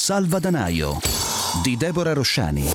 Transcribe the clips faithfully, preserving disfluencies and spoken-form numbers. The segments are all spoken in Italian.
Salvadanaio di Deborah Rosciani.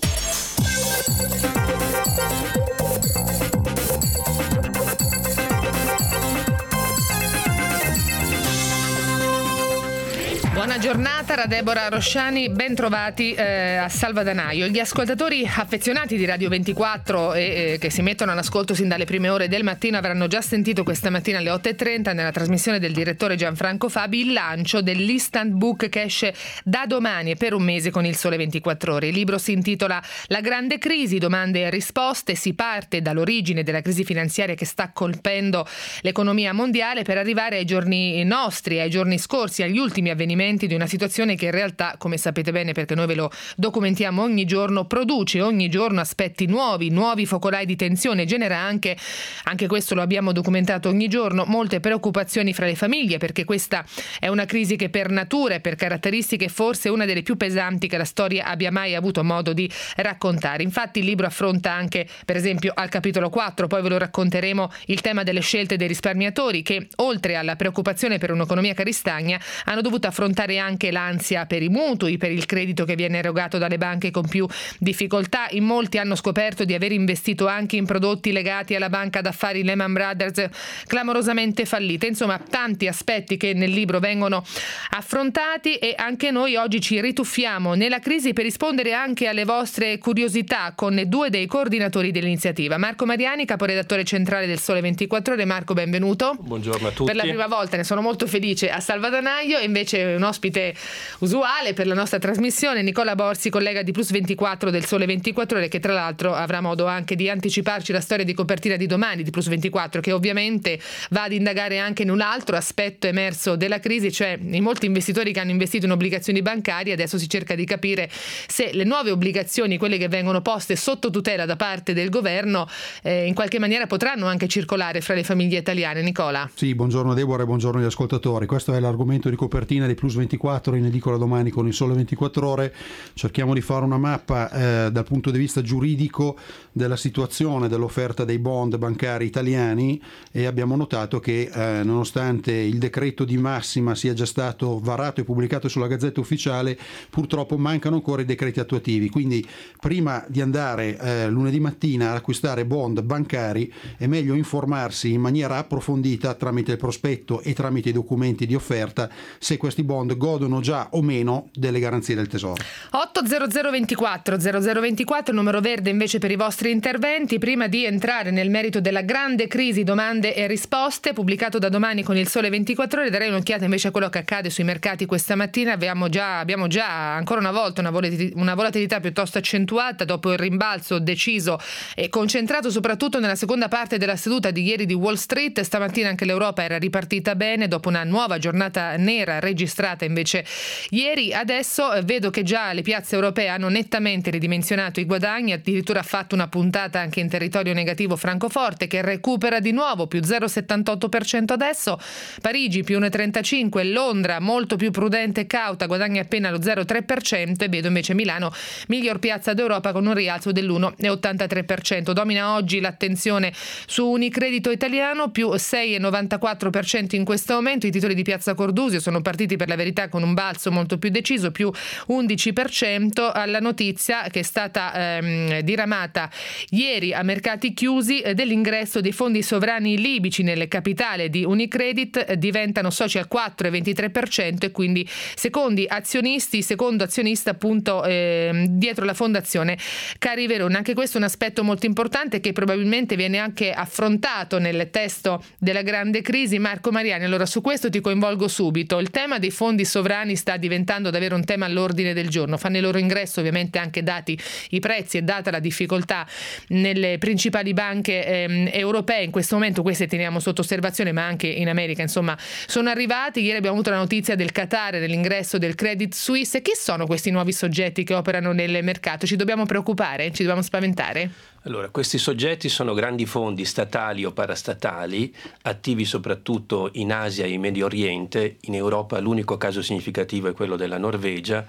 Buona giornata da Deborah Rosciani, ben trovati eh, a Salvadanaio. Gli ascoltatori affezionati di Radio ventiquattro e eh, che si mettono all'ascolto sin dalle prime ore del mattino avranno già sentito questa mattina alle otto e trenta nella trasmissione del direttore Gianfranco Fabi il lancio dell'instant book che esce da domani e per un mese con il Sole ventiquattro Ore. Il libro si intitola La grande crisi, domande e risposte. Si parte dall'origine della crisi finanziaria che sta colpendo l'economia mondiale per arrivare ai giorni nostri, ai giorni scorsi, agli ultimi avvenimenti di una situazione che in realtà, come sapete bene perché noi ve lo documentiamo ogni giorno, produce ogni giorno aspetti nuovi, nuovi focolai di tensione, genera anche, anche questo lo abbiamo documentato ogni giorno, molte preoccupazioni fra le famiglie, perché questa è una crisi che per natura e per caratteristiche forse è una delle più pesanti che la storia abbia mai avuto modo di raccontare. Infatti il libro affronta anche, per esempio al capitolo quattro, poi ve lo racconteremo, il tema delle scelte dei risparmiatori che, oltre alla preoccupazione per un'economia che ristagna, hanno dovuto affrontare anche l'ansia per i mutui, per il credito che viene erogato dalle banche con più difficoltà. In molti hanno scoperto di aver investito anche in prodotti legati alla banca d'affari Lehman Brothers clamorosamente fallita. Insomma, tanti aspetti che nel libro vengono affrontati e anche noi oggi ci rituffiamo nella crisi per rispondere anche alle vostre curiosità con due dei coordinatori dell'iniziativa. Marco Mariani, caporedattore centrale del Sole ventiquattro Ore. Marco, benvenuto. Buongiorno a tutti. Per la prima volta, ne sono molto felice, a Salvadanaio, e invece un ospite usuale per la nostra trasmissione, Nicola Borsi, collega di Plus ventiquattro del Sole ventiquattro Ore, che tra l'altro avrà modo anche di anticiparci la storia di copertina di domani di Plus ventiquattro, che ovviamente va ad indagare anche in un altro aspetto emerso della crisi, cioè i molti investitori che hanno investito in obbligazioni bancarie. Adesso si cerca di capire se le nuove obbligazioni, quelle che vengono poste sotto tutela da parte del governo, eh, in qualche maniera potranno anche circolare fra le famiglie italiane. Nicola. Sì, buongiorno Deborah e buongiorno agli ascoltatori. Questo è l'argomento di copertina di Plus ventiquattro, in edicola domani con il Sole ventiquattro Ore. Cerchiamo di fare una mappa eh, dal punto di vista giuridico della situazione dell'offerta dei bond bancari italiani e abbiamo notato che eh, nonostante il decreto di massima sia già stato varato e pubblicato sulla Gazzetta Ufficiale, purtroppo mancano ancora i decreti attuativi. Quindi prima di andare eh, lunedì mattina ad acquistare bond bancari è meglio informarsi in maniera approfondita tramite il prospetto e tramite i documenti di offerta se questi bond godono già o meno delle garanzie del Tesoro. otto zero zero ventiquattro zero zero ventiquattro, numero verde invece per i vostri interventi. Prima di entrare nel merito della grande crisi, domande e risposte, pubblicato da domani con il Sole ventiquattro Ore, darei un'occhiata invece a quello che accade sui mercati questa mattina. Abbiamo già, abbiamo già ancora una volta una volatilità, una volatilità piuttosto accentuata dopo il rimbalzo deciso e concentrato soprattutto nella seconda parte della seduta di ieri di Wall Street. Stamattina anche l'Europa era ripartita bene dopo una nuova giornata nera registrata invece ieri. Adesso vedo che già le piazze europee hanno nettamente ridimensionato i guadagni, addirittura ha fatto una puntata anche in territorio negativo Francoforte, che recupera di nuovo più zero virgola settantotto per cento adesso, Parigi più uno virgola trentacinque, Londra molto più prudente e cauta, guadagna appena lo zero virgola tre per cento, e vedo invece Milano miglior piazza d'Europa con un rialzo dell'uno virgola ottantatré per cento. Domina oggi l'attenzione su Unicredito Italiano, più sei virgola novantaquattro per cento in questo momento. I titoli di Piazza Cordusio sono partiti per la verità con un balzo molto più deciso, più undici per cento, alla notizia che è stata ehm, diramata ieri a mercati chiusi eh, dell'ingresso dei fondi sovrani libici nel capitale di Unicredit. Eh, diventano soci al quattro virgola ventitré per cento e quindi secondi azionisti, secondo azionista appunto eh, dietro la fondazione Cari Verona. Anche questo è un aspetto molto importante che probabilmente viene anche affrontato nel testo della grande crisi. Marco Mariani, allora su questo ti coinvolgo subito. Il tema dei fondi sovrani sta diventando davvero un tema all'ordine del giorno. Fanno il loro ingresso ovviamente anche dati i prezzi e data la difficoltà nelle principali banche ehm, europee. In questo momento queste teniamo sotto osservazione, ma anche in America insomma sono arrivati. Ieri abbiamo avuto la notizia del Qatar, dell'ingresso del Credit Suisse. Chi sono questi nuovi soggetti che operano nel mercato? Ci dobbiamo preoccupare? Ci dobbiamo spaventare? Allora, questi soggetti sono grandi fondi statali o parastatali, attivi soprattutto in Asia e in Medio Oriente. In Europa l'unico caso significativo è quello della Norvegia,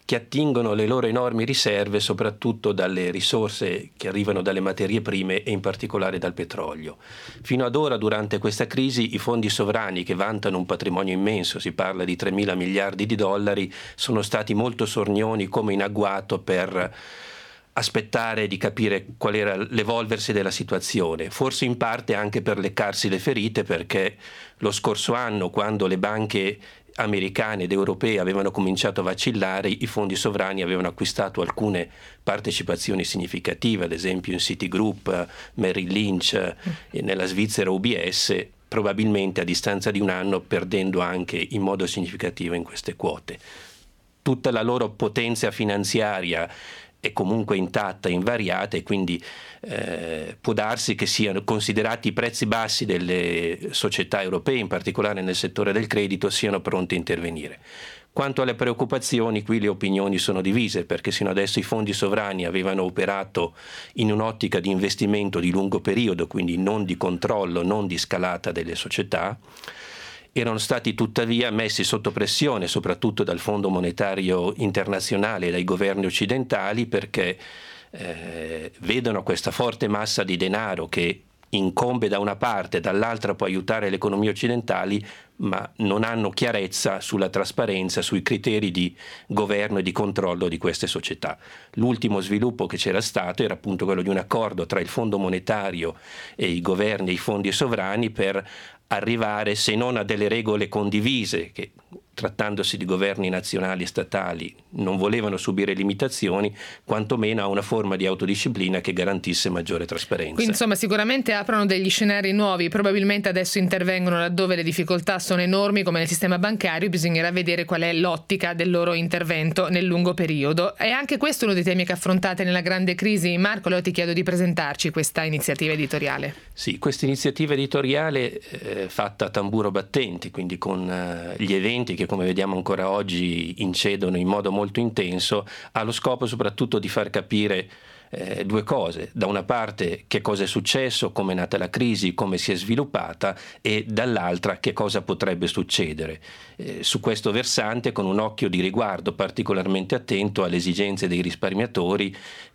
che attingono le loro enormi riserve soprattutto dalle risorse che arrivano dalle materie prime e in particolare dal petrolio. Fino ad ora, durante questa crisi, i fondi sovrani, che vantano un patrimonio immenso, si parla di tremila miliardi di dollari, sono stati molto sornioni come in agguato per aspettare di capire qual era l'evolversi della situazione, forse in parte anche per leccarsi le ferite, perché lo scorso anno, quando le banche americane ed europee avevano cominciato a vacillare, i fondi sovrani avevano acquistato alcune partecipazioni significative, ad esempio in Citigroup, Merrill Lynch e nella Svizzera U B S, probabilmente a distanza di un anno perdendo anche in modo significativo in queste quote. Tutta la loro potenza finanziaria è comunque intatta, invariata, e quindi eh, può darsi che siano considerati i prezzi bassi delle società europee, in particolare nel settore del credito, siano pronte a intervenire. Quanto alle preoccupazioni, qui le opinioni sono divise, perché sino adesso i fondi sovrani avevano operato in un'ottica di investimento di lungo periodo, quindi non di controllo, non di scalata delle società. Erano stati tuttavia messi sotto pressione, soprattutto dal Fondo Monetario Internazionale e dai governi occidentali, perché eh, vedono questa forte massa di denaro che incombe da una parte, dall'altra può aiutare le economie occidentali, ma non hanno chiarezza sulla trasparenza, sui criteri di governo e di controllo di queste società. L'ultimo sviluppo che c'era stato era appunto quello di un accordo tra il Fondo Monetario e i governi e i fondi sovrani per arrivare, se non a delle regole condivise, che trattandosi di governi nazionali e statali non volevano subire limitazioni, quantomeno a una forma di autodisciplina che garantisse maggiore trasparenza. Quindi insomma sicuramente aprono degli scenari nuovi, probabilmente adesso intervengono laddove le difficoltà sono enormi come nel sistema bancario, bisognerà vedere qual è l'ottica del loro intervento nel lungo periodo. E anche questo è uno dei temi che affrontate nella grande crisi. Marco, allora ti chiedo di presentarci questa iniziativa editoriale. Sì, questa iniziativa editoriale eh, fatta a tamburo battente, quindi con eh, gli eventi che come vediamo ancora oggi incidono in modo molto intenso, ha lo scopo soprattutto di far capire eh, due cose: da una parte che cosa è successo, come è nata la crisi, come si è sviluppata, e dall'altra che cosa potrebbe succedere. Eh, su questo versante, con un occhio di riguardo particolarmente attento alle esigenze dei risparmiatori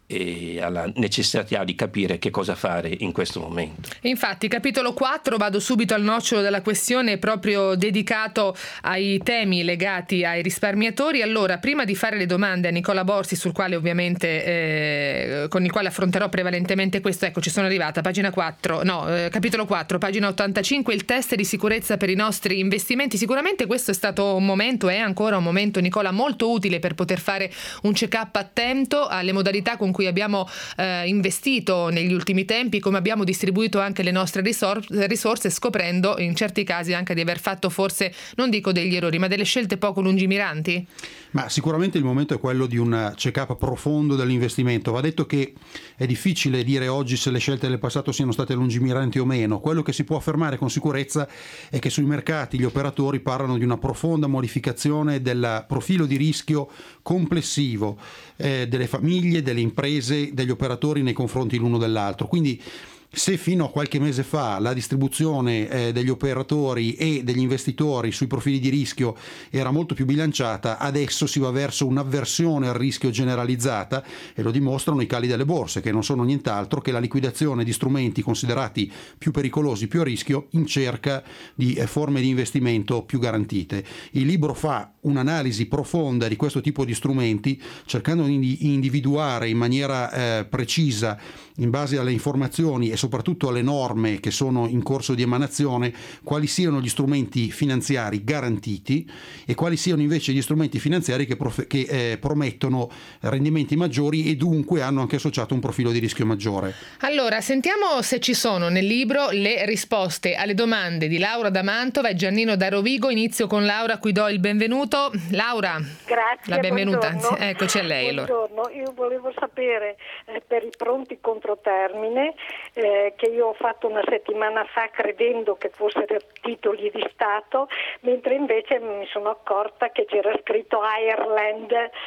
e alla necessità di capire che cosa fare in questo momento. Infatti, capitolo quattro, vado subito al nocciolo della questione, proprio dedicato ai temi legati ai risparmiatori. Allora, prima di fare le domande a Nicola Borsi, sul quale ovviamente eh, con il quale affronterò prevalentemente questo, ecco, ci sono arrivata, pagina quattro, no, eh, capitolo quattro, pagina ottantacinque, il test di sicurezza per i nostri investimenti. Sicuramente questo è stato un momento, è ancora un momento, Nicola, molto utile per poter fare un check-up attento alle modalità con cui abbiamo eh, investito negli ultimi tempi, come abbiamo distribuito anche le nostre risor- risorse, scoprendo in certi casi anche di aver fatto forse, non dico degli errori, ma delle scelte poco lungimiranti? Ma sicuramente il momento è quello di un check-up profondo dell'investimento. Va detto che è difficile dire oggi se le scelte del passato siano state lungimiranti o meno. Quello che si può affermare con sicurezza è che sui mercati gli operatori parlano di una profonda modificazione del profilo di rischio complessivo eh, delle famiglie, delle imprese, degli operatori nei confronti l'uno dell'altro. Quindi se fino a qualche mese fa la distribuzione eh, degli operatori e degli investitori sui profili di rischio era molto più bilanciata, adesso si va verso un'avversione al rischio generalizzata, e lo dimostrano i cali delle borse, che non sono nient'altro che la liquidazione di strumenti considerati più pericolosi, più a rischio, in cerca di eh, forme di investimento più garantite. Il libro fa un'analisi profonda di questo tipo di strumenti, cercando di individuare in maniera eh, precisa, in base alle informazioni e soprattutto alle norme che sono in corso di emanazione, quali siano gli strumenti finanziari garantiti e quali siano invece gli strumenti finanziari che, prof- che eh, promettono rendimenti maggiori e dunque hanno anche associato un profilo di rischio maggiore. Allora, sentiamo se ci sono nel libro le risposte alle domande di Laura da Mantova e Giannino da Rovigo. Inizio con Laura, a cui do il benvenuto. Laura, grazie, la benvenuta. buongiorno. Eccoci a lei. Buongiorno, allora. Io volevo sapere eh, per i pronti controtermine eh, che io ho fatto una settimana fa credendo che fossero titoli di Stato, mentre invece mi sono accorta che c'era scritto Ireland,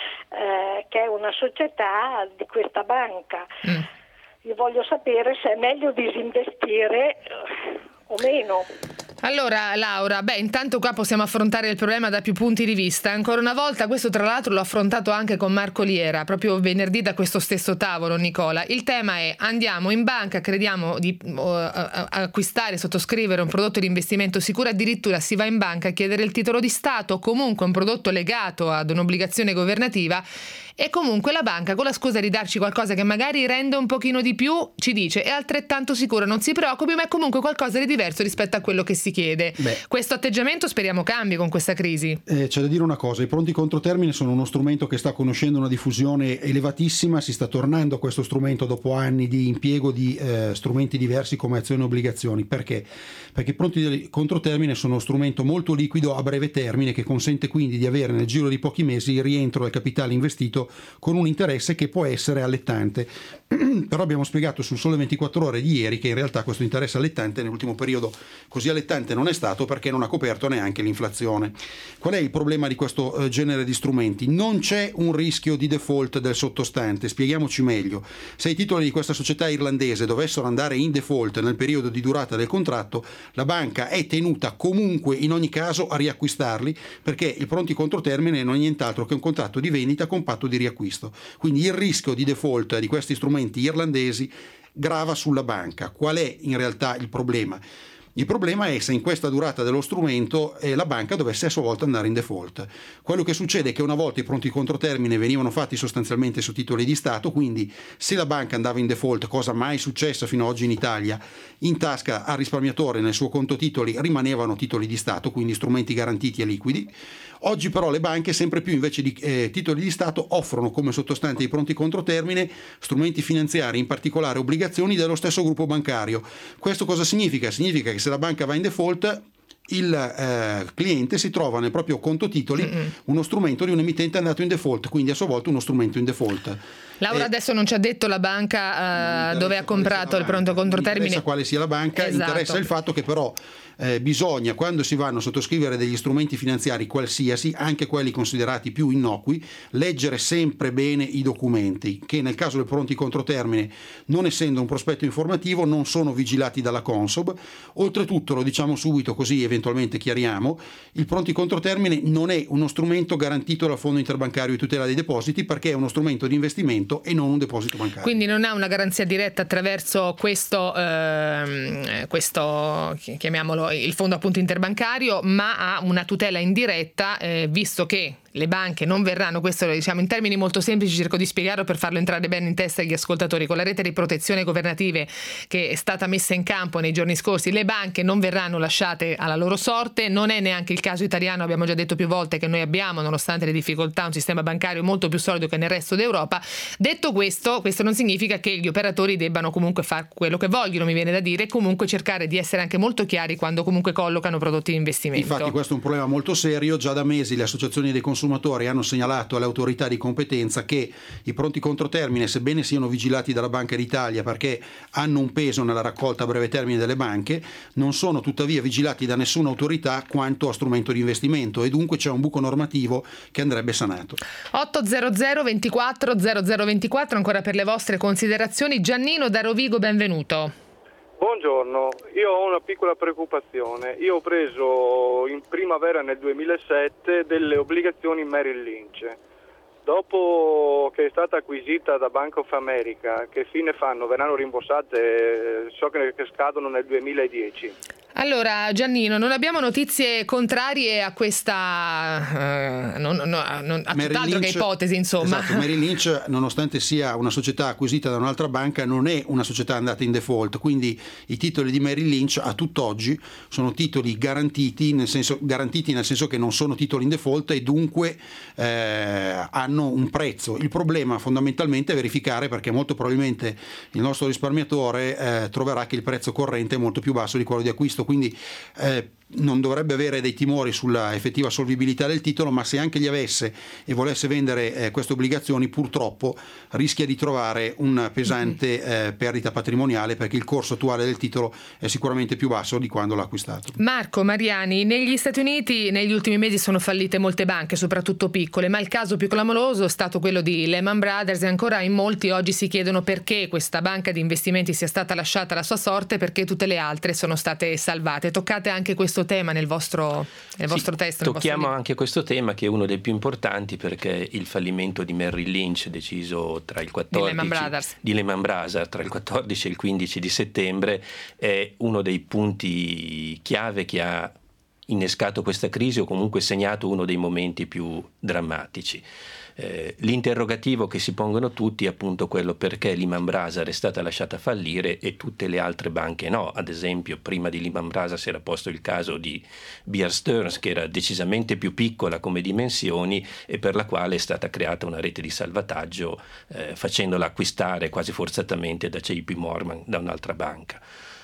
eh, che è una società di questa banca. Mm. Io voglio sapere se è meglio disinvestire o meno. Allora Laura, beh intanto qua possiamo affrontare il problema da più punti di vista. Ancora una volta, questo tra l'altro l'ho affrontato anche con Marco Liera, proprio venerdì da questo stesso tavolo, Nicola. Il tema è: andiamo in banca, crediamo di uh, acquistare, sottoscrivere un prodotto di investimento sicuro, addirittura si va in banca a chiedere il titolo di Stato, comunque un prodotto legato ad un'obbligazione governativa, e comunque la banca, con la scusa di darci qualcosa che magari rende un pochino di più, ci dice è altrettanto sicuro, non si preoccupi, ma è comunque qualcosa di diverso rispetto a quello che si chiede. Beh, questo atteggiamento speriamo cambi con questa crisi. Eh, c'è da dire una cosa: i pronti controtermine sono uno strumento che sta conoscendo una diffusione elevatissima, si sta tornando a questo strumento dopo anni di impiego di eh, strumenti diversi come azioni e obbligazioni. Perché? Perché i pronti controtermine sono uno strumento molto liquido a breve termine, che consente quindi di avere nel giro di pochi mesi il rientro del capitale investito con un interesse che può essere allettante. Però abbiamo spiegato sul Sole ventiquattro Ore di ieri che in realtà questo interesse allettante nell'ultimo periodo così allettante non è stato, perché non ha coperto neanche l'inflazione. Qual è il problema di questo eh, genere di strumenti? Non c'è un rischio di default del sottostante. Spieghiamoci meglio: se i titoli di questa società irlandese dovessero andare in default nel periodo di durata del contratto, la banca è tenuta comunque in ogni caso a riacquistarli, perché il pronti controtermine non è nient'altro che un contratto di vendita con patto di riacquisto. Quindi il rischio di default di questi strumenti irlandesi grava sulla banca. Qual è in realtà il problema? Il problema è se in questa durata dello strumento eh, la banca dovesse a sua volta andare in default. Quello che succede è che una volta i pronti controtermine venivano fatti sostanzialmente su titoli di Stato, quindi se la banca andava in default, cosa mai successa fino ad oggi in Italia, in tasca al risparmiatore nel suo conto titoli rimanevano titoli di Stato, quindi strumenti garantiti e liquidi. Oggi però le banche sempre più, invece di eh, titoli di Stato, offrono come sottostante ai pronti controtermine strumenti finanziari, in particolare obbligazioni dello stesso gruppo bancario. Questo cosa significa? Significa che se la banca va in default, il eh, cliente si trova nel proprio conto titoli Mm-mm. uno strumento di un emittente andato in default, quindi a sua volta uno strumento in default. Laura eh, adesso non ci ha detto la banca uh, dove ha comprato il pronto controtermine. Non interessa quale sia la banca, esatto. Interessa il fatto che però eh, bisogna, quando si vanno a sottoscrivere degli strumenti finanziari qualsiasi, anche quelli considerati più innocui, leggere sempre bene i documenti, che nel caso del pronti controtermine, non essendo un prospetto informativo, non sono vigilati dalla Consob. Oltretutto, lo diciamo subito così eventualmente chiariamo, il pronti controtermine non è uno strumento garantito dal Fondo Interbancario di Tutela dei Depositi, perché è uno strumento di investimento e non un deposito bancario. Quindi non ha una garanzia diretta attraverso questo, ehm, questo chiamiamolo il fondo appunto interbancario, ma ha una tutela indiretta, eh, visto che le banche non verranno, questo lo diciamo in termini molto semplici, cerco di spiegarlo per farlo entrare bene in testa agli ascoltatori, con la rete di protezione governative che è stata messa in campo nei giorni scorsi, le banche non verranno lasciate alla loro sorte. Non è neanche il caso italiano, abbiamo già detto più volte che noi abbiamo, nonostante le difficoltà, un sistema bancario molto più solido che nel resto d'Europa. Detto questo, questo non significa che gli operatori debbano comunque fare quello che vogliono, mi viene da dire, comunque cercare di essere anche molto chiari quando comunque collocano prodotti di investimento. Infatti questo è un problema molto serio. Già da mesi le associazioni dei consumatori hanno segnalato alle autorità di competenza che i pronti controtermine, sebbene siano vigilati dalla Banca d'Italia perché hanno un peso nella raccolta a breve termine delle banche, non sono tuttavia vigilati da nessuna autorità quanto a strumento di investimento, e dunque c'è un buco normativo che andrebbe sanato. ottocento ventiquattro zero zero ventiquattro ancora per le vostre considerazioni. Giannino da Rovigo, benvenuto. Buongiorno, io ho una piccola preoccupazione. Io ho preso in primavera nel duemilasette delle obbligazioni Merrill Lynch. Dopo che è stata acquisita da Bank of America, che fine fanno? Verranno rimborsate? So che scadono nel duemiladieci. Allora Giannino, non abbiamo notizie contrarie a questa uh, non, no, non, a tutt'altro che ipotesi, insomma. Esatto, Merrill Lynch, nonostante sia una società acquisita da un'altra banca, non è una società andata in default, quindi i titoli di Merrill Lynch a tutt'oggi sono titoli garantiti, nel senso, garantiti nel senso che non sono titoli in default e dunque eh, hanno un prezzo. Il problema fondamentalmente è verificare, perché molto probabilmente il nostro risparmiatore eh, troverà che il prezzo corrente è molto più basso di quello di acquisto. Quindi eh, non dovrebbe avere dei timori sulla effettiva solvibilità del titolo, ma se anche li avesse e volesse vendere eh, queste obbligazioni, purtroppo rischia di trovare una pesante eh, perdita patrimoniale, perché il corso attuale del titolo è sicuramente più basso di quando l'ha acquistato. Marco Mariani, negli Stati Uniti negli ultimi mesi sono fallite molte banche, soprattutto piccole, ma il caso più clamoroso è stato quello di Lehman Brothers e ancora in molti oggi si chiedono perché questa banca di investimenti sia stata lasciata alla sua sorte, perché tutte le altre sono state salvate. Toccate anche questo tema nel vostro, nel vostro sì, testo? Nel tocchiamo vostro anche questo tema, che è uno dei più importanti, perché il fallimento di Merrill Lynch, deciso tra il quattordici di Lehman Brothers, di Lehman Brothers tra il quattordici e il quindici di settembre, è uno dei punti chiave che ha innescato questa crisi, o comunque segnato uno dei momenti più drammatici. Eh, l'interrogativo che si pongono tutti è appunto quello: perché Lehman Brothers è stata lasciata fallire e tutte le altre banche no. Ad esempio, prima di Lehman Brothers si era posto il caso di Bear Stearns, che era decisamente più piccola come dimensioni e per la quale è stata creata una rete di salvataggio, eh, facendola acquistare quasi forzatamente da J P Morgan, da un'altra banca.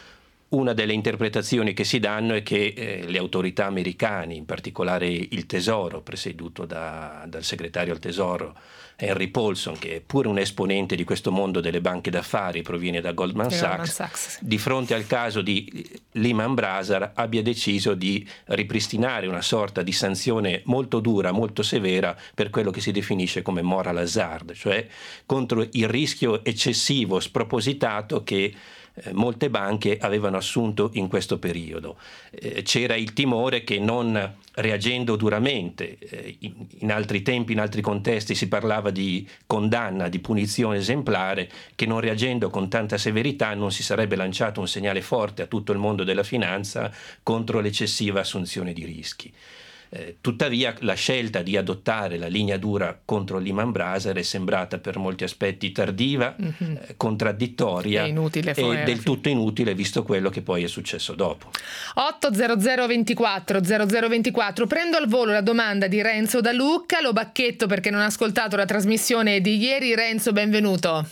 Una delle interpretazioni che si danno è che eh, le autorità americane, in particolare il Tesoro, presieduto da, dal segretario al Tesoro Henry Paulson, che è pure un esponente di questo mondo delle banche d'affari, proviene da Goldman Sachs, Goldman Sachs, di fronte al caso di Lehman Brothers abbia deciso di ripristinare una sorta di sanzione molto dura, molto severa, per quello che si definisce come moral hazard, cioè contro il rischio eccessivo, spropositato che Eh, molte banche avevano assunto in questo periodo. Eh, c'era il timore che, non reagendo duramente, eh, in, in altri tempi, in altri contesti si parlava di condanna, di punizione esemplare, che non reagendo con tanta severità non si sarebbe lanciato un segnale forte a tutto il mondo della finanza contro l'eccessiva assunzione di rischi. Eh, tuttavia la scelta di adottare la linea dura contro Lehman Brothers è sembrata per molti aspetti tardiva, mm-hmm. eh, contraddittoria inutile, e del tutto inutile, visto quello che poi è successo dopo. otto zero zero ventiquattro zero zero ventiquattro. Prendo al volo la domanda di Renzo da Lucca, lo bacchetto perché non ha ascoltato la trasmissione di ieri. Renzo, benvenuto.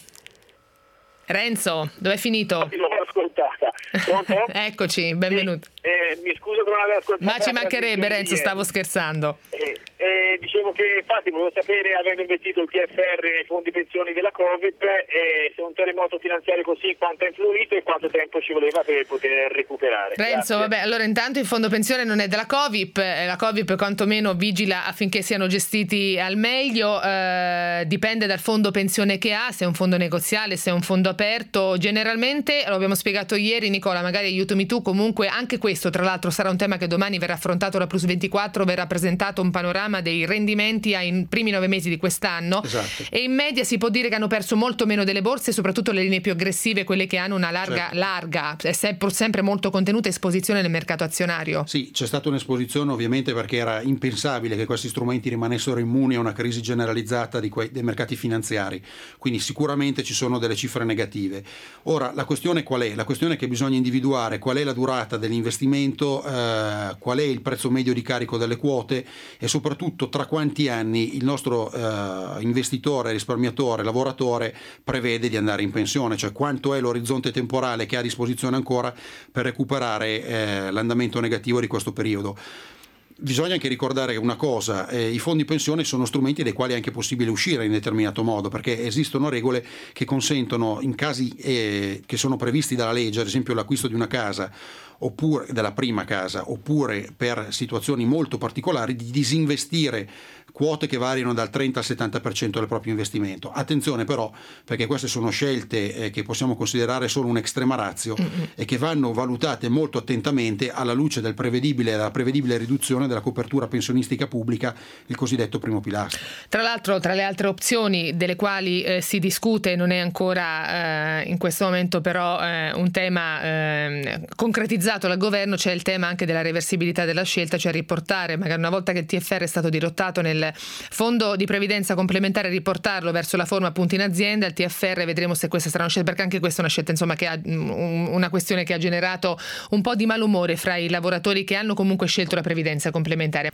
Renzo, dove è finito? Non l'ho ascoltata. Pronto? Eccoci, benvenuto. Sì, eh, mi scuso che non avevo ascoltato. Ma ci mancherebbe, Renzo, stavo scherzando. Eh, eh, dicevo che infatti volevo sapere, avendo investito il T F R nei fondi pensioni della Covip, eh, se un terremoto finanziario così quanto ha influito e quanto tempo ci voleva per poter recuperare. Renzo, Grazie. vabbè, allora intanto il fondo pensione non è della Covip, eh, la Covip quantomeno vigila affinché siano gestiti al meglio, eh, dipende dal fondo pensione che ha, se è un fondo negoziale, se è un fondo aperto. Generalmente, lo abbiamo spiegato ieri, Nicola, magari aiutami tu, comunque anche questo tra l'altro sarà un tema che domani verrà affrontato da Plus ventiquattro, verrà presentato un panorama dei rendimenti ai primi nove mesi di quest'anno. Esatto. E in media si può dire che hanno perso molto meno delle borse, soprattutto le linee più aggressive, quelle che hanno una larga, certo. larga è sempre, sempre molto contenuta esposizione nel mercato azionario. Sì, c'è stata un'esposizione ovviamente perché era impensabile che questi strumenti rimanessero immuni a una crisi generalizzata di quei, dei mercati finanziari, quindi sicuramente ci sono delle cifre negative. Ora la questione qual è? La questione è che bisogna individuare qual è la durata dell'investimento, eh, qual è il prezzo medio di carico delle quote e soprattutto tra quanti anni il nostro eh, investitore, risparmiatore, lavoratore prevede di andare in pensione, cioè quanto è l'orizzonte temporale che ha a disposizione ancora per recuperare eh, l'andamento negativo di questo periodo. Bisogna anche ricordare una cosa, eh, i fondi pensione sono strumenti dai quali è anche possibile uscire in determinato modo, perché esistono regole che consentono, in casi eh, che sono previsti dalla legge, ad esempio l'acquisto di una casa oppure della prima casa, oppure per situazioni molto particolari, di disinvestire quote che variano dal trenta al settanta per cento del proprio investimento. Attenzione però, perché queste sono scelte eh, che possiamo considerare solo un'extrema ratio mm-hmm. e che vanno valutate molto attentamente alla luce del prevedibile, della prevedibile riduzione della copertura pensionistica pubblica, il cosiddetto primo pilastro. Tra l'altro, tra le altre opzioni delle quali eh, si discute, non è ancora eh, in questo momento però eh, un tema eh, concretizzato dal governo, c'è il tema anche della reversibilità della scelta, cioè riportare, magari una volta che il T F R è stato dirottato nel fondo di previdenza complementare, riportarlo verso la forma appunto in azienda. Il T F R vedremo se questa sarà una scelta, perché anche questa è una scelta insomma che ha un, una questione che ha generato un po' di malumore fra i lavoratori che hanno comunque scelto la previdenza complementare.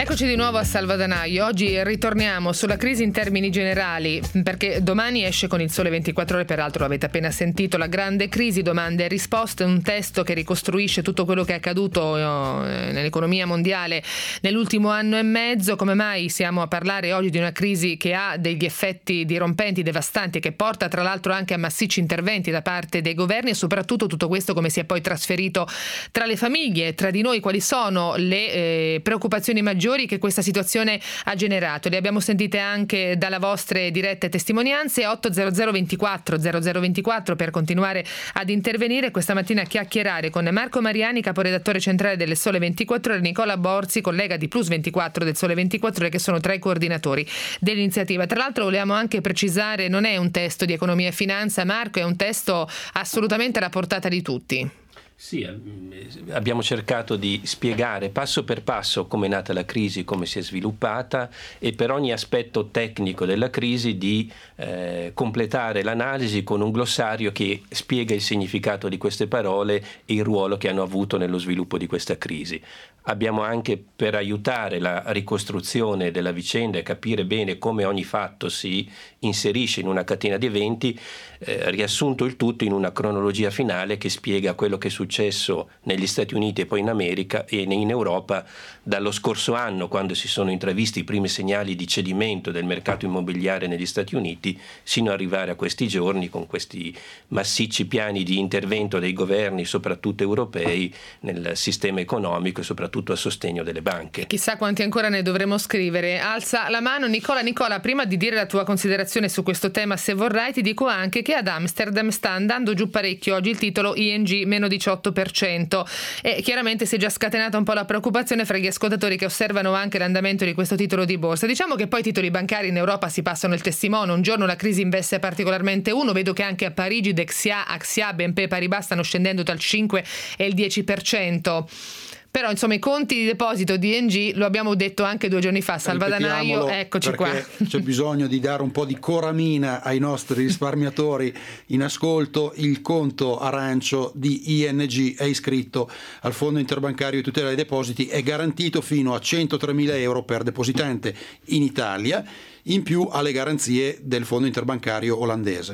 Eccoci di nuovo a Salvadanaio. Oggi ritorniamo sulla crisi in termini generali, perché domani esce con il Sole ventiquattro Ore, peraltro l'avete appena sentito, la grande crisi, domande e risposte, un testo che ricostruisce tutto quello che è accaduto nell'economia mondiale nell'ultimo anno e mezzo. Come mai siamo a parlare oggi di una crisi che ha degli effetti dirompenti, devastanti, e che porta tra l'altro anche a massicci interventi da parte dei governi, e soprattutto tutto questo come si è poi trasferito tra le famiglie, tra di noi, quali sono le eh, preoccupazioni maggiori che questa situazione ha generato. Le abbiamo sentite anche dalle vostre dirette testimonianze. Otto zero zero ventiquattro zero zero ventiquattro per continuare ad intervenire questa mattina a chiacchierare con Marco Mariani, caporedattore centrale del Sole ventiquattro Ore, e Nicola Borzi, collega di Plus ventiquattro del Sole ventiquattro Ore, che sono tra i coordinatori dell'iniziativa. Tra l'altro volevamo anche precisare, non è un testo di economia e finanza, Marco, è un testo assolutamente alla portata di tutti. Sì, abbiamo cercato di spiegare passo per passo come è nata la crisi, come si è sviluppata, e per ogni aspetto tecnico della crisi di eh, completare l'analisi con un glossario che spiega il significato di queste parole e il ruolo che hanno avuto nello sviluppo di questa crisi. Abbiamo anche, per aiutare la ricostruzione della vicenda e capire bene come ogni fatto si inserisce in una catena di eventi, eh, riassunto il tutto in una cronologia finale che spiega quello che è successo negli Stati Uniti e poi in America e in Europa dallo scorso anno, quando si sono intravisti i primi segnali di cedimento del mercato immobiliare negli Stati Uniti, sino ad arrivare a questi giorni con questi massicci piani di intervento dei governi, soprattutto europei, nel sistema economico e soprattutto tutto a sostegno delle banche. Chissà quanti ancora ne dovremo scrivere. Alza la mano Nicola. Nicola, prima di dire la tua considerazione su questo tema, se vorrai, ti dico anche che ad Amsterdam sta andando giù parecchio oggi il titolo I N G meno diciotto per cento, e chiaramente si è già scatenata un po' la preoccupazione fra gli ascoltatori che osservano anche l'andamento di questo titolo di borsa. Diciamo che poi i titoli bancari in Europa si passano il testimone, un giorno la crisi investe particolarmente uno, vedo che anche a Parigi Dexia, Axia, B N P Paribas stanno scendendo tra il cinque e il dieci per cento. Però insomma i conti di deposito di I N G, lo abbiamo detto anche due giorni fa, Salvadanaio, eccoci qua. C'è bisogno di dare un po' di coramina ai nostri risparmiatori in ascolto. Il conto arancio di I N G è iscritto al Fondo Interbancario di Tutela dei Depositi, è garantito fino a centotremila euro per depositante in Italia, in più alle garanzie del Fondo Interbancario olandese.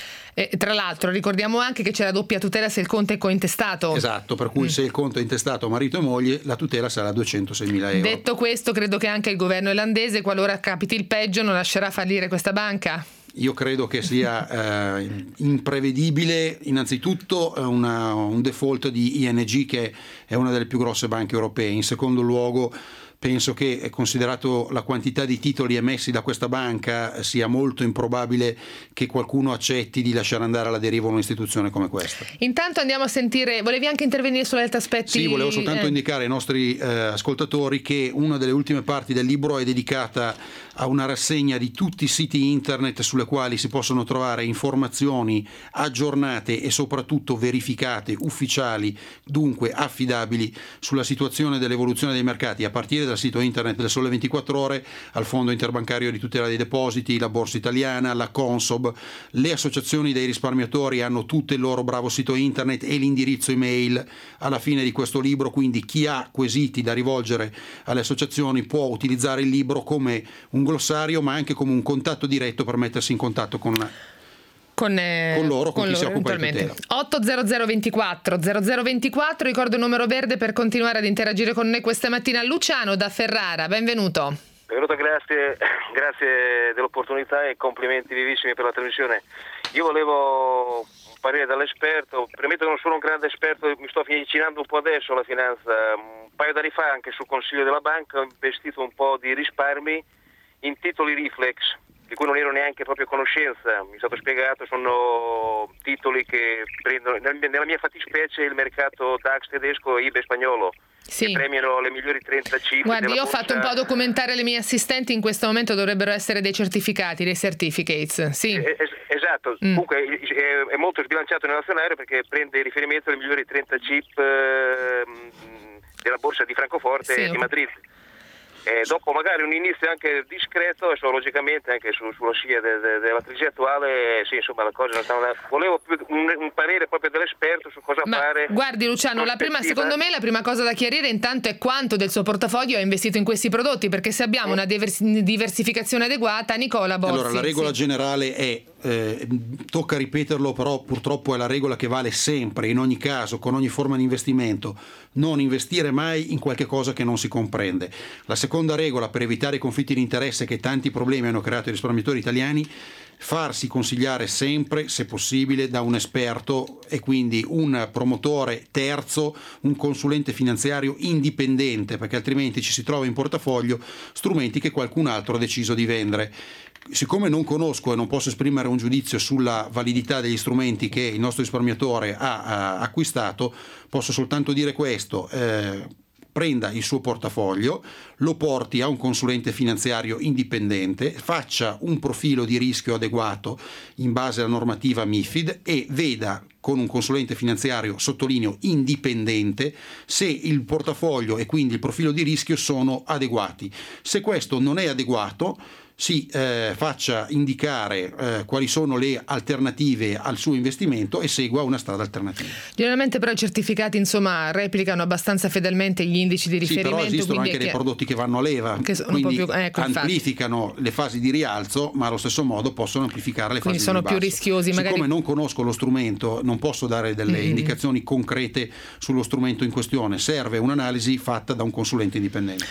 E tra l'altro ricordiamo anche che c'è la doppia tutela se il conto è cointestato. Esatto, per cui mm. se il conto è intestato a marito e moglie, la tutela sarà duecentoseimila euro. Detto questo, credo che anche il governo irlandese, qualora capiti il peggio, non lascerà fallire questa banca. Io credo che sia eh, imprevedibile innanzitutto una, un default di I N G, che è una delle più grosse banche europee. In secondo luogo, penso che, considerato la quantità di titoli emessi da questa banca, sia molto improbabile che qualcuno accetti di lasciare andare alla deriva un'istituzione come questa. Intanto andiamo a sentire, volevi anche intervenire su altri aspetti? Sì, volevo soltanto eh. indicare ai nostri eh, ascoltatori che una delle ultime parti del libro è dedicata a una rassegna di tutti i siti internet sulle quali si possono trovare informazioni aggiornate e soprattutto verificate, ufficiali, dunque affidabili, sulla situazione dell'evoluzione dei mercati, a partire dal sito internet del Sole ventiquattro Ore al Fondo Interbancario di Tutela dei Depositi, la Borsa Italiana, la Consob. Le associazioni dei risparmiatori hanno tutte il loro bravo sito internet e l'indirizzo email alla fine di questo libro, quindi chi ha quesiti da rivolgere alle associazioni può utilizzare il libro come un glossario, ma anche come un contatto diretto per mettersi in contatto con Con, eh, con loro, con, con chi loro, si occupa di tutela. otto zero zero ventiquattro zero zero ventiquattro, ricordo il numero verde per continuare ad interagire con noi questa mattina. Luciano da Ferrara, benvenuto. Benvenuto, grazie, grazie dell'opportunità e complimenti vivissimi per la trasmissione. Io volevo un parere dall'esperto, premetto che non sono un grande esperto, mi sto avvicinando un po' adesso alla finanza. Un paio d'anni fa, anche sul consiglio della banca, ho investito un po' di risparmi in titoli Reflex, di cui non ero neanche proprio a conoscenza. Mi è stato spiegato, sono titoli che prendono, nella mia fattispecie, il mercato DAX tedesco e I B E spagnolo, sì, che premiano le migliori trenta chip. Guardi, io ho borsa. fatto un po' a documentare le mie assistenti, in questo momento dovrebbero essere dei certificati, dei certificates. Sì. Es- esatto, mm. Comunque è, è molto sbilanciato nell'azionario perché prende riferimento alle migliori trenta chip eh, della borsa di Francoforte, sì, e di Madrid. E dopo magari un inizio anche discreto, e so, logicamente anche su, sulla scia de, de, della crisi attuale, sì, insomma, la cosa non sta andando. Volevo più un, un parere proprio dell'esperto su cosa Ma fare. Guardi Luciano, la prima, secondo me la prima cosa da chiarire intanto è quanto del suo portafoglio è investito in questi prodotti, perché se abbiamo una diversi- diversificazione adeguata, Nicola Bossi. Allora, la regola sì. generale è, eh, tocca ripeterlo, però purtroppo è la regola che vale sempre, in ogni caso, con ogni forma di investimento: non investire mai in qualche cosa che non si comprende. La seconda regola, per evitare i conflitti di interesse che tanti problemi hanno creato i risparmiatori italiani: farsi consigliare sempre, se possibile, da un esperto, e quindi un promotore terzo, un consulente finanziario indipendente, perché altrimenti ci si trova in portafoglio strumenti che qualcun altro ha deciso di vendere. Siccome non conosco e non posso esprimere un giudizio sulla validità degli strumenti che il nostro risparmiatore ha, ha acquistato, posso soltanto dire questo: eh, prenda il suo portafoglio, lo porti a un consulente finanziario indipendente, faccia un profilo di rischio adeguato in base alla normativa MiFID e veda con un consulente finanziario, sottolineo indipendente, se il portafoglio e quindi il profilo di rischio sono adeguati. Se questo non è adeguato, si eh, faccia indicare eh, quali sono le alternative al suo investimento e segua una strada alternativa. Generalmente però i certificati, insomma, replicano abbastanza fedelmente gli indici di riferimento. Sì, però esistono anche dei che... prodotti che vanno a leva, che sono quindi un po' più, ecco, amplificano infatti le fasi di rialzo, ma allo stesso modo possono amplificare le quindi fasi sono di ribasso. più rischiosi. Siccome magari... non conosco lo strumento, non posso dare delle mm-hmm. indicazioni concrete sullo strumento in questione. Serve un'analisi fatta da un consulente indipendente.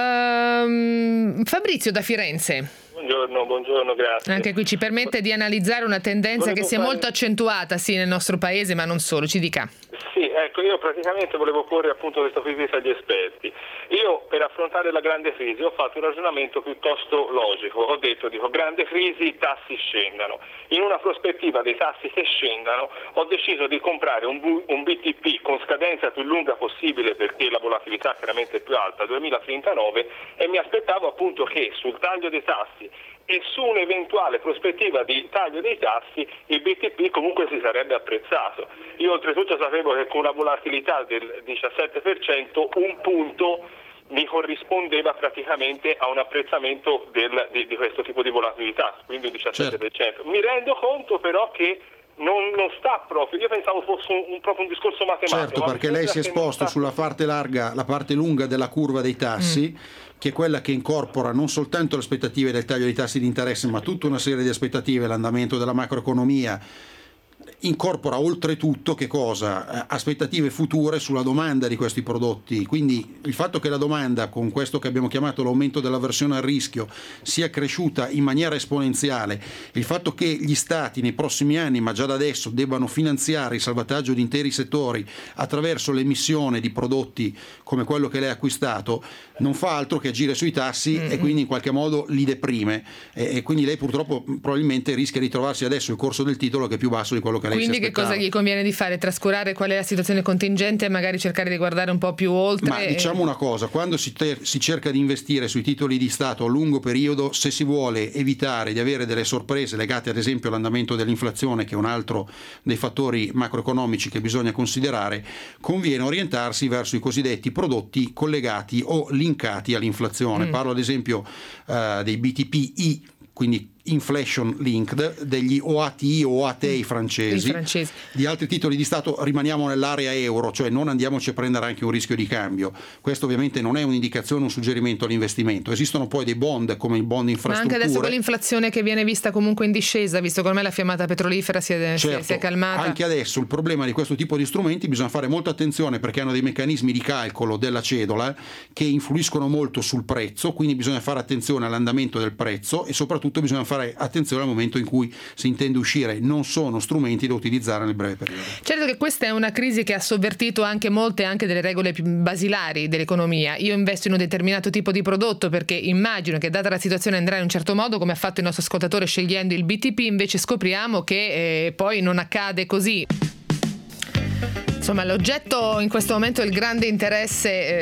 Um, Fabrizio da Firenze. Buongiorno, buongiorno, grazie. Anche qui ci permette di analizzare una tendenza Volevo che si è fare... molto accentuata sì nel nostro paese, ma non solo. Ci dica. Sì, ecco, io praticamente volevo porre appunto questo quesito agli esperti. Io per affrontare la grande crisi ho fatto un ragionamento piuttosto logico. Ho detto, dico, grande crisi, i tassi scendano. In una prospettiva dei tassi che scendano, ho deciso di comprare un, un B T P con scadenza più lunga possibile, perché la volatilità chiaramente è più alta, duemilatrentanove, e mi aspettavo appunto che sul taglio dei tassi e su un'eventuale prospettiva di taglio dei tassi il B T P comunque si sarebbe apprezzato. Io oltretutto sapevo che con una volatilità del diciassette per cento un punto mi corrispondeva praticamente a un apprezzamento del, di, di questo tipo di volatilità, quindi il diciassette per cento. Certo. Mi rendo conto però che non, non sta proprio, io pensavo fosse un, un, proprio un discorso matematico. Certo, perché lei si è esposto sta... sulla parte larga, la parte lunga della curva dei tassi, mm. che è quella che incorpora non soltanto le aspettative del taglio dei tassi di interesse, ma tutta una serie di aspettative, l'andamento della macroeconomia. Incorpora oltretutto che cosa? Aspettative future sulla domanda di questi prodotti, quindi il fatto che la domanda, con questo che abbiamo chiamato l'aumento dell'avversione al rischio, sia cresciuta in maniera esponenziale, il fatto che gli stati nei prossimi anni, ma già da adesso, debbano finanziare il salvataggio di interi settori attraverso l'emissione di prodotti come quello che lei ha acquistato, non fa altro che agire sui tassi mm-hmm. e quindi in qualche modo li deprime, e, e quindi lei purtroppo probabilmente rischia di trovarsi adesso il corso del titolo che è più basso di quello che lei quindi si che cosa gli conviene di fare? Trascurare qual è la situazione contingente e magari cercare di guardare un po' più oltre? Ma diciamo una cosa, quando si, ter- si cerca di investire sui titoli di Stato a lungo periodo, se si vuole evitare di avere delle sorprese legate ad esempio all'andamento dell'inflazione, che è un altro dei fattori macroeconomici che bisogna considerare, conviene orientarsi verso i cosiddetti prodotti collegati o linkati all'inflazione. Mm. Parlo ad esempio uh, dei B T P I, quindi inflation linked, degli O A T I o O A T E I francesi. francesi. Di altri titoli di Stato rimaniamo nell'area euro, cioè non andiamoci a prendere anche un rischio di cambio. Questo ovviamente non è un'indicazione, un suggerimento all'investimento. Esistono poi dei bond come il bond infrastrutture. Ma anche adesso con l'inflazione che viene vista comunque in discesa, visto che ormai la fiammata petrolifera si è, certo, si è calmata. Anche adesso il problema di questo tipo di strumenti, bisogna fare molta attenzione perché hanno dei meccanismi di calcolo della cedola che influiscono molto sul prezzo, quindi bisogna fare attenzione all'andamento del prezzo e soprattutto bisogna fare attenzione al momento in cui si intende uscire. Non sono strumenti da utilizzare nel breve periodo. Certo che questa è una crisi che ha sovvertito anche molte anche delle regole più basilari dell'economia. Io investo in un determinato tipo di prodotto perché immagino che data la situazione andrà in un certo modo, come ha fatto il nostro ascoltatore scegliendo il B T P, invece scopriamo che eh, poi non accade così. Insomma, l'oggetto in questo momento è il grande interesse eh,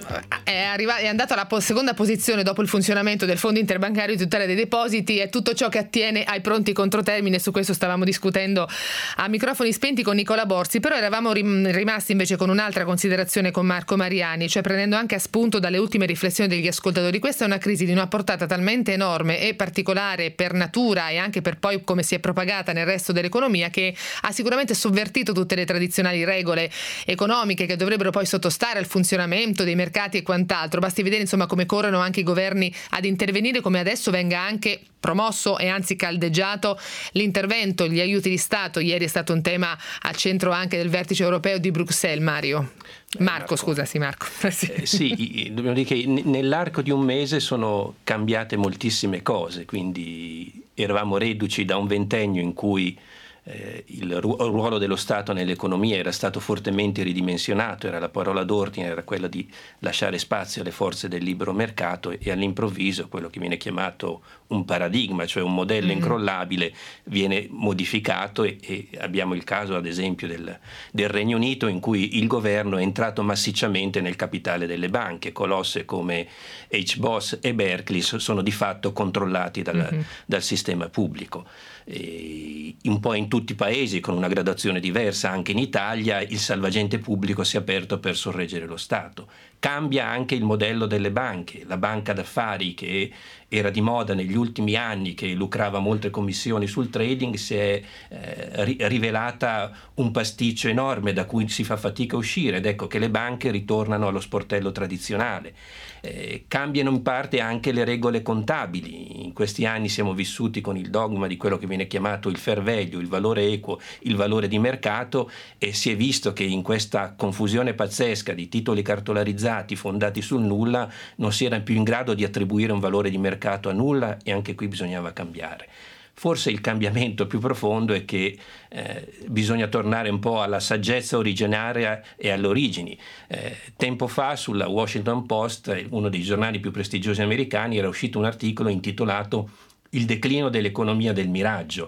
è, arrivato, è andato alla po- seconda posizione dopo il funzionamento del Fondo Interbancario di Tutela dei Depositi e tutto ciò che attiene ai pronti controtermine. Su questo stavamo discutendo a microfoni spenti con Nicola Borzi, però eravamo rim- rimasti invece con un'altra considerazione con Marco Mariani, cioè prendendo anche a spunto dalle ultime riflessioni degli ascoltatori. Questa è una crisi di una portata talmente enorme e particolare per natura e anche per poi come si è propagata nel resto dell'economia, che ha sicuramente sovvertito tutte le tradizionali regole economiche che dovrebbero poi sottostare al funzionamento dei mercati e quant'altro. Basti vedere insomma come corrono anche i governi ad intervenire, come adesso venga anche promosso e anzi caldeggiato l'intervento, gli aiuti di Stato. Ieri è stato un tema al centro anche del vertice europeo di Bruxelles. Mario Marco, Marco. scusa, sì Marco. sì, eh, sì dobbiamo dire che nell'arco di un mese sono cambiate moltissime cose, quindi eravamo reduci da un ventennio in cui Eh, il ruolo dello Stato nell'economia era stato fortemente ridimensionato, era la parola d'ordine, era quella di lasciare spazio alle forze del libero mercato, e all'improvviso quello che viene chiamato un paradigma, cioè un modello mm-hmm. incrollabile, viene modificato e, e abbiamo il caso ad esempio del, del Regno Unito, in cui il governo è entrato massicciamente nel capitale delle banche. Colosse come H B O S e Barclays sono di fatto controllati dal, mm-hmm. dal sistema pubblico. E un po' in tutti i paesi, con una gradazione diversa, anche in Italia il salvagente pubblico si è aperto per sorreggere lo Stato. Cambia anche il modello delle banche. La banca d'affari, che era di moda negli ultimi anni, che lucrava molte commissioni sul trading, si è eh, ri- rivelata un pasticcio enorme da cui si fa fatica a uscire, ed ecco che le banche ritornano allo sportello tradizionale. Eh, cambiano in parte anche le regole contabili. In questi anni siamo vissuti con il dogma di quello che viene chiamato il fair value, il valore equo, il valore di mercato, e si è visto che in questa confusione pazzesca di titoli cartolarizzati fondati sul nulla non si era più in grado di attribuire un valore di mercato a nulla, e anche qui bisognava cambiare. Forse il cambiamento più profondo è che eh, bisogna tornare un po' alla saggezza originaria e alle origini. Eh, tempo fa sulla Washington Post, uno dei giornali più prestigiosi americani, era uscito un articolo intitolato Il declino dell'economia del miraggio.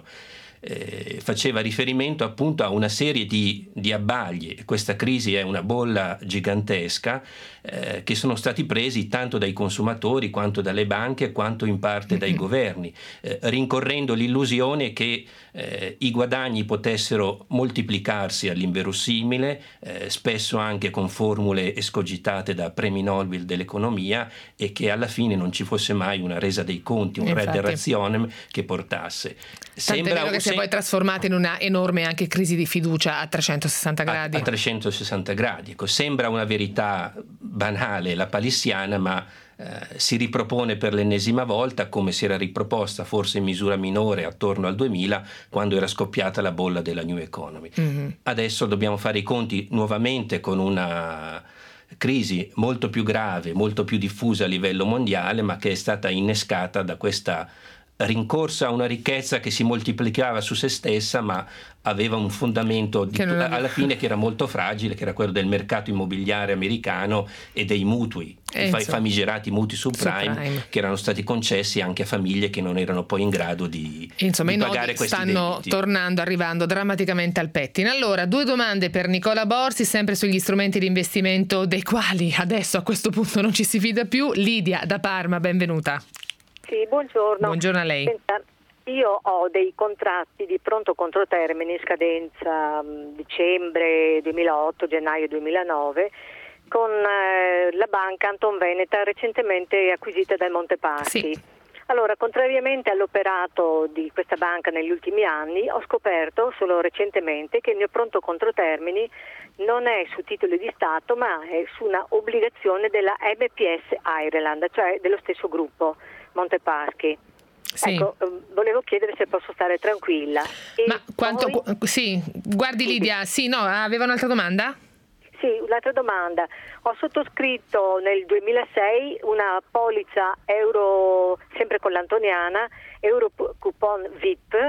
Eh, faceva riferimento appunto a una serie di, di abbagli. Questa crisi è una bolla gigantesca eh, che sono stati presi tanto dai consumatori quanto dalle banche quanto in parte dai governi, eh, rincorrendo l'illusione che eh, i guadagni potessero moltiplicarsi all'inverosimile, eh, spesso anche con formule escogitate da premi Nobel dell'economia, e che alla fine non ci fosse mai una resa dei conti, un redde rationem che portasse. Sembra che si è poi trasformata in una enorme anche crisi di fiducia a trecentosessanta gradi. A, a trecentosessanta gradi. Ecco, sembra una verità banale, lapalissiana, ma eh, si ripropone per l'ennesima volta, come si era riproposta forse in misura minore attorno al duemila, quando era scoppiata la bolla della New Economy. Mm-hmm. Adesso dobbiamo fare i conti nuovamente con una crisi molto più grave, molto più diffusa a livello mondiale, ma che è stata innescata da questa rincorsa a una ricchezza che si moltiplicava su se stessa, ma aveva un fondamento di, alla fine che era molto fragile, che era quello del mercato immobiliare americano e dei mutui, i fa- famigerati mutui subprime, subprime che erano stati concessi anche a famiglie che non erano poi in grado di, Insomma, di pagare questi questi stanno debiti. tornando, arrivando drammaticamente al pettine. Allora, due domande per Nicola Borzi, sempre sugli strumenti di investimento dei quali adesso a questo punto non ci si fida più. Lidia da Parma, benvenuta. Sì, buongiorno. Buongiorno a lei. Senta, io ho dei contratti di pronto controtermine in scadenza mh, dicembre duemilaotto, gennaio duemilanove, con eh, la banca Anton Veneta, recentemente acquisita dal Montepaschi. Sì. Allora, contrariamente all'operato di questa banca negli ultimi anni, ho scoperto solo recentemente che il mio pronto controtermini non è su titoli di Stato, ma è su una obbligazione della M P S Ireland, cioè dello stesso gruppo Montepaschi. Sì. Ecco, volevo chiedere se posso stare tranquilla. E ma quanto poi... sì, guardi Lidia, sì, no, aveva un'altra domanda? Sì, un'altra domanda. Ho sottoscritto nel duemilasei una polizza euro, sempre con l'Antoniana, euro coupon V I P,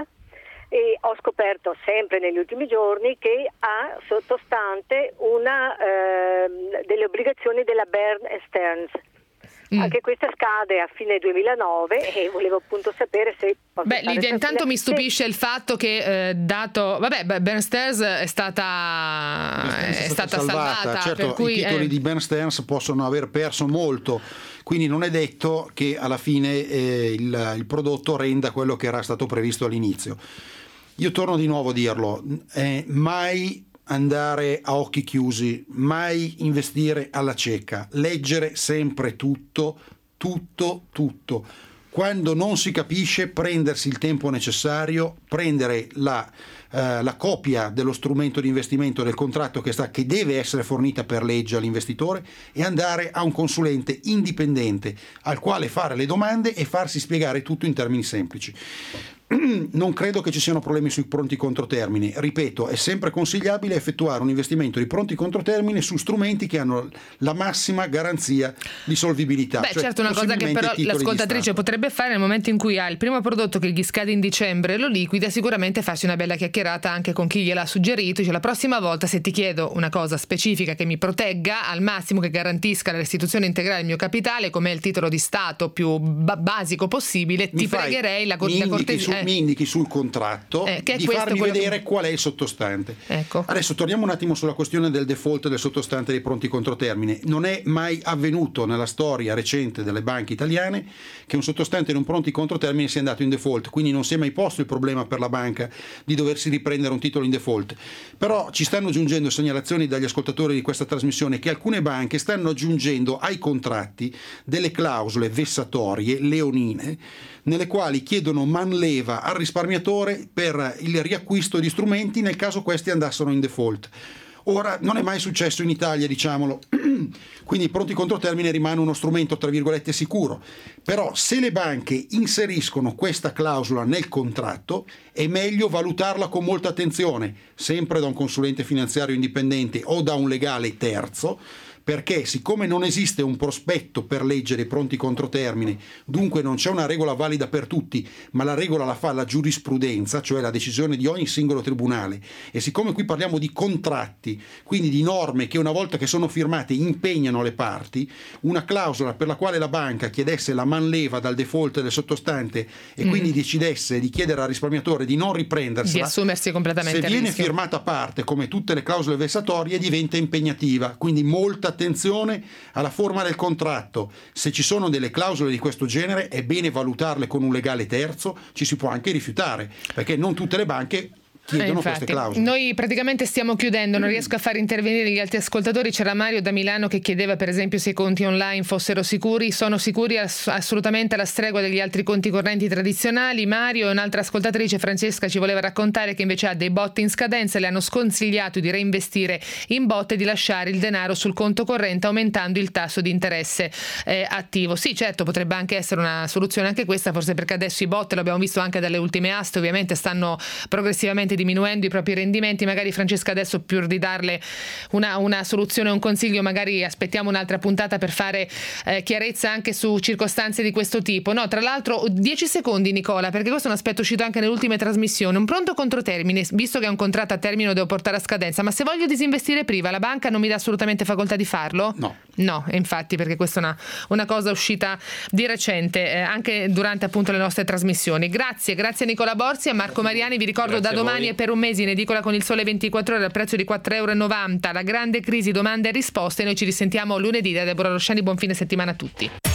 e ho scoperto sempre negli ultimi giorni che ha sottostante una eh, delle obbligazioni della Bear Stearns. Mm. Anche questa scade a fine duemilanove e volevo appunto sapere se posso Beh, Lidia, intanto mi stupisce il fatto che eh, dato vabbè, Bear Stearns è stata è, è stata, stata salvata, salvata certo, per cui, i titoli eh... di Bear Stearns possono aver perso molto, quindi non è detto che alla fine eh, il, il prodotto renda quello che era stato previsto all'inizio. Io torno di nuovo a dirlo, eh, mai andare a occhi chiusi, mai investire alla cieca, leggere sempre tutto, tutto, tutto. Quando non si capisce, prendersi il tempo necessario, prendere la, eh, la copia dello strumento di investimento del contratto che, sta, che deve essere fornita per legge all'investitore e andare a un consulente indipendente al quale fare le domande e farsi spiegare tutto in termini semplici. Non credo che ci siano problemi sui pronti controtermini. Ripeto, è sempre consigliabile effettuare un investimento di pronti controtermini su strumenti che hanno la massima garanzia di solvibilità. Beh, cioè, certo, una cosa che però l'ascoltatrice potrebbe fare nel momento in cui ha il primo prodotto che gli scade in dicembre e lo liquida, sicuramente farsi una bella chiacchierata anche con chi gliel'ha suggerito. Dice: la prossima volta, se ti chiedo una cosa specifica che mi protegga al massimo, che garantisca la restituzione integrale del mio capitale, come il titolo di Stato più ba- basico possibile, mi ti fai, pregherei la, mi la cortesia. Mi indichi sul contratto eh, che di farmi vedere che... qual è il sottostante. Ecco. Adesso torniamo un attimo sulla questione del default del sottostante dei pronti controtermine. Non è mai avvenuto nella storia recente delle banche italiane che un sottostante in un pronti controtermine sia andato in default, quindi non si è mai posto il problema per la banca di doversi riprendere un titolo in default. Però ci stanno giungendo segnalazioni dagli ascoltatori di questa trasmissione che alcune banche stanno aggiungendo ai contratti delle clausole vessatorie, leonine, nelle quali chiedono manleva al risparmiatore per il riacquisto di strumenti nel caso questi andassero in default. Ora, non è mai successo in Italia, diciamolo, quindi i pronti controtermine rimane uno strumento tra virgolette sicuro, però se le banche inseriscono questa clausola nel contratto è meglio valutarla con molta attenzione, sempre da un consulente finanziario indipendente o da un legale terzo, perché siccome non esiste un prospetto per leggere i pronti controtermine, dunque non c'è una regola valida per tutti, ma la regola la fa la giurisprudenza, cioè la decisione di ogni singolo tribunale, e siccome qui parliamo di contratti, quindi di norme che una volta che sono firmate impegnano le parti, una clausola per la quale la banca chiedesse la manleva dal default del sottostante e mm. quindi decidesse di chiedere al risparmiatore di non riprendersela, di assumersi completamente se il viene rischio. firmata a parte, come tutte le clausole vessatorie, diventa impegnativa, quindi molta attenzione alla forma del contratto. Se ci sono delle clausole di questo genere è bene valutarle con un legale terzo, ci si può anche rifiutare, perché non tutte le banche chiedono eh, queste clausole. Noi praticamente stiamo chiudendo, non riesco a far intervenire gli altri ascoltatori. C'era Mario da Milano che chiedeva per esempio se i conti online fossero sicuri. Sono sicuri ass- assolutamente alla stregua degli altri conti correnti tradizionali. Mario e un'altra ascoltatrice, Francesca, ci voleva raccontare che invece ha dei bot in scadenza e le hanno sconsigliato di reinvestire in bot e di lasciare il denaro sul conto corrente aumentando il tasso di interesse eh, attivo. Sì, certo, potrebbe anche essere una soluzione anche questa, forse perché adesso i bot, l'abbiamo visto anche dalle ultime aste, ovviamente stanno progressivamente diminuendo i propri rendimenti. Magari Francesca adesso, più di darle una, una soluzione, un consiglio, magari aspettiamo un'altra puntata per fare eh, chiarezza anche su circostanze di questo tipo. No, tra l'altro dieci secondi Nicola, perché questo è un aspetto uscito anche nelle ultime trasmissioni. Un pronto controtermine, visto che è un contratto a termine, lo devo portare a scadenza, ma se voglio disinvestire prima, la banca non mi dà assolutamente facoltà di farlo? No. No, infatti, perché questa è una, una cosa uscita di recente, eh, anche durante appunto le nostre trasmissioni. Grazie, grazie a Nicola Borzi e a Marco Mariani. Vi ricordo Grazie da domani e per un mese in edicola con il Sole ventiquattro Ore al prezzo di quattro e novanta euro la grande crisi, domande e risposte. Noi ci risentiamo lunedì da Deborah Rosciani. Buon fine settimana a tutti.